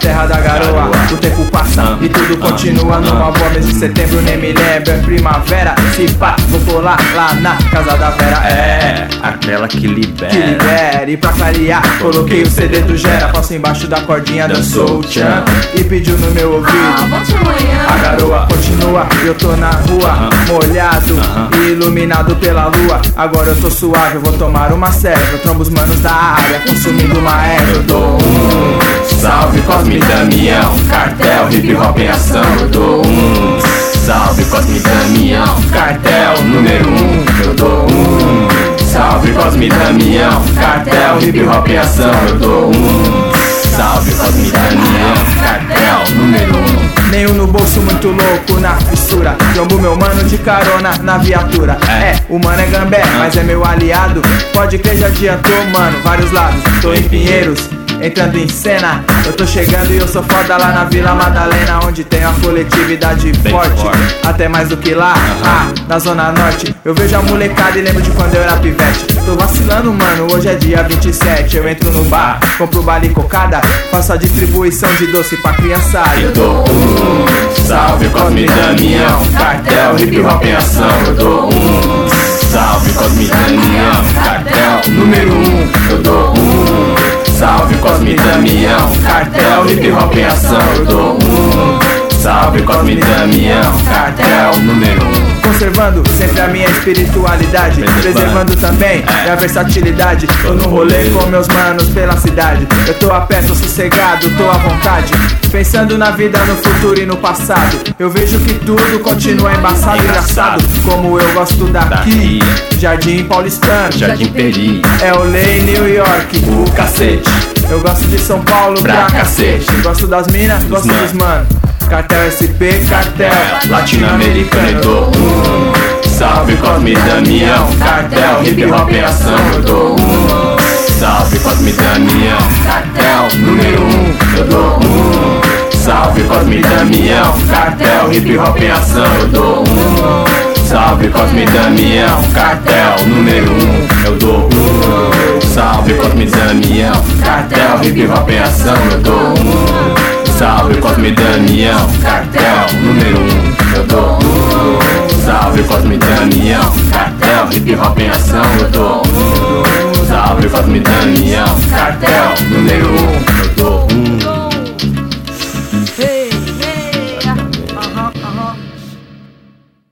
terra da garoa. O tempo passa e tudo continua. Numa boa mês de setembro, nem me lembro, é primavera. Se pá, vou colar lá na casa da Vera. É, aquela que libera. Que libera, e pra clarear, coloquei o CD do Gera. Passo embaixo da cordinha, dançou o tchan e pediu no meu ouvido. Volte amanhã. A garoa continua, eu tô na rua, molhado e iluminado pela lua. Agora eu tô suave, eu vou tomar uma serva. Eu trombo os manos da área, consumindo uma erva. Eu dou salve Cosme Damião, cartel, hip hop em ação. Eu dou salve Cosme Damião, cartel número 1. Eu dou salve Cosme Damião, cartel, hip hop em ação. Eu dou salve Cosme Damião, cartel número 1. Nenhum no bolso, muito louco na fissura. Trombo meu mano de carona na viatura. O mano é gambé, mas é meu aliado. Pode crer, já adiantou, mano, vários lados. Tô em Pinheiros, entrando em cena. Eu tô chegando e eu sou foda lá na Vila Madalena, onde tem a coletividade forte, até mais do que lá, na Zona Norte. Eu vejo a molecada e lembro de quando eu era pivete. Tô vacilando, mano, hoje é dia 27. Eu entro no bar, compro bala e cocada, faço a distribuição de doce pra criançada. Eu dou salve Cosme Damião, cartel, hip hop em ação. Eu dou salve Cosme Damião, cartel número 1. Eu dou salve Cosme Damião, cartel, hip hop em ação. Eu dou salve Cosme Damião, cartel número 1. Conservando sempre a minha espiritualidade, preservando também a versatilidade. Tô no rolê com meus manos pela cidade. Eu tô a pé, tô sossegado, tô à vontade, pensando na vida, no futuro e no passado. Eu vejo que tudo continua embaçado, engraçado, como eu gosto daqui. Jardim Paulistano, Jardim Peri, é o Lei New York, o cacete. Eu gosto de São Paulo pra cacete. Gosto das minas, gosto dos mano. Cartel SP, cartel latino-americano. Eu dou salve Cosme Damião, cartel, hip hop em ação. Eu dou salve Cosme Damião, cartel número 1. Eu dou salve Cosme Damião, cartel, hip hop em ação. Eu dou salve Cosme Damião, cartel número 1. Eu dou salve Cosme Damião, cartel, hip hop em ação. Eu dou salve Cosme Damião, cartel número 1. Eu dou salve Cosme Damião, cartel, hip hop em ação. Eu dou salve Cosme Damião, cartel número 1. Eu dou